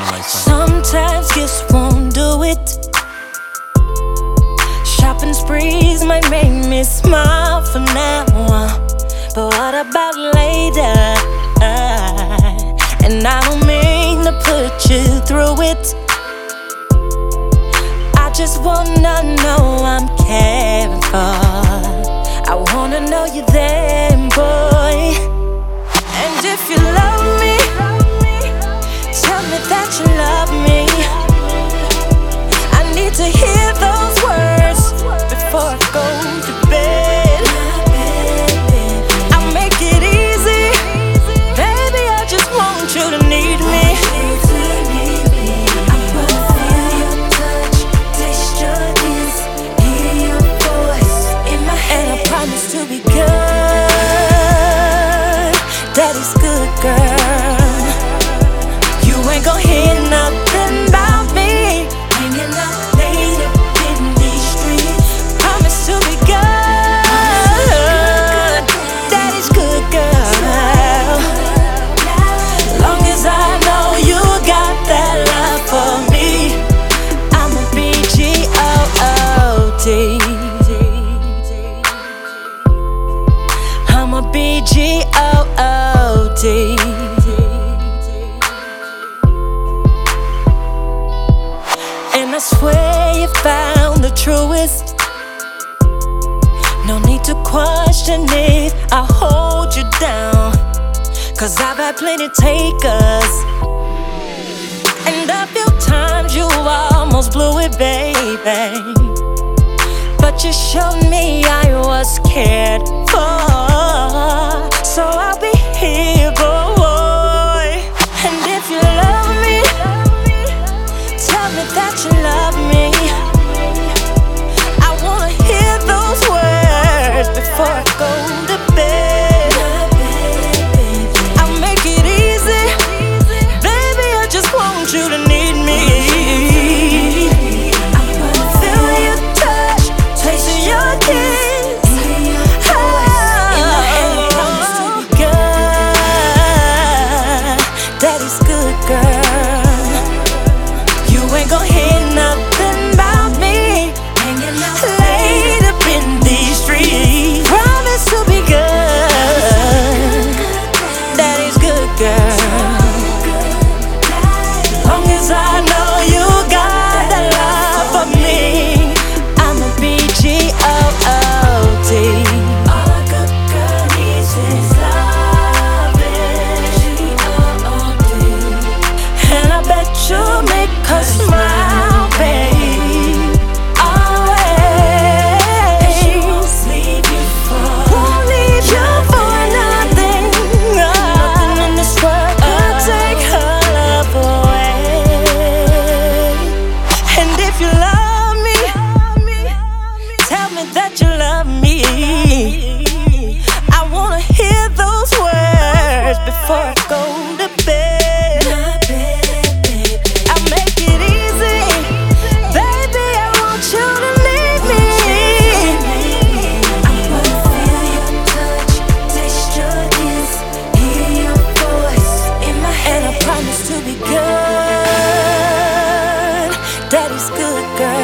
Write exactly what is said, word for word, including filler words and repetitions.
feeling like that. Sometimes gifts won't do it. Shopping sprees might make me smile for now, but what about later? And I don't mean to put you through it. I just wanna know I'm caring for. I wanna know you're there, boy. And if you love me, tell me that you love me. I need to hear those words before I go to bed. I'll make it easy, baby, I just want you to need me. I wanna feel your touch, taste your kiss, hear your voice in my head. And I promise to be good, daddy's good, girl. You ain't gon' hear nothing about me hanging out late up in these streets. Promise to be good, daddy's good, girl. Long as I know you got that love for me, I'ma be G O O D. I'ma be G O O D. And I swear you found the truest. No need to question it, I'll hold you down, cause I've had plenty takers. And a few times you almost blew it, baby, but you showed me I was cared for. So I'll be here, boy. And if you love me, tell me that you love me. I wanna hear those words before I go to bed. I'll make it easy, baby, I just want you to need me. I wanna feel your touch, taste your kiss. Daddy's good, girl. You ain't gon' hear nothing about me hanging out late up in these streets. Promise to be good, daddy's good, girl. Long as I know you got that love for me, I'ma be G O O D. All a good girl needs is loving. G O O D. And I bet you'll make her smile, babe. Always. And she won't leave you for, won't leave you for nothing. Nothing in this world could take her love away. And if you love me, tell me that you love me. I wanna hear those words before I go to bed. I'll make it easy, baby, I want you to leave me. I wanna feel your touch, taste your kiss, hear your voice in my head. And I promise to be good, daddy's good, girl.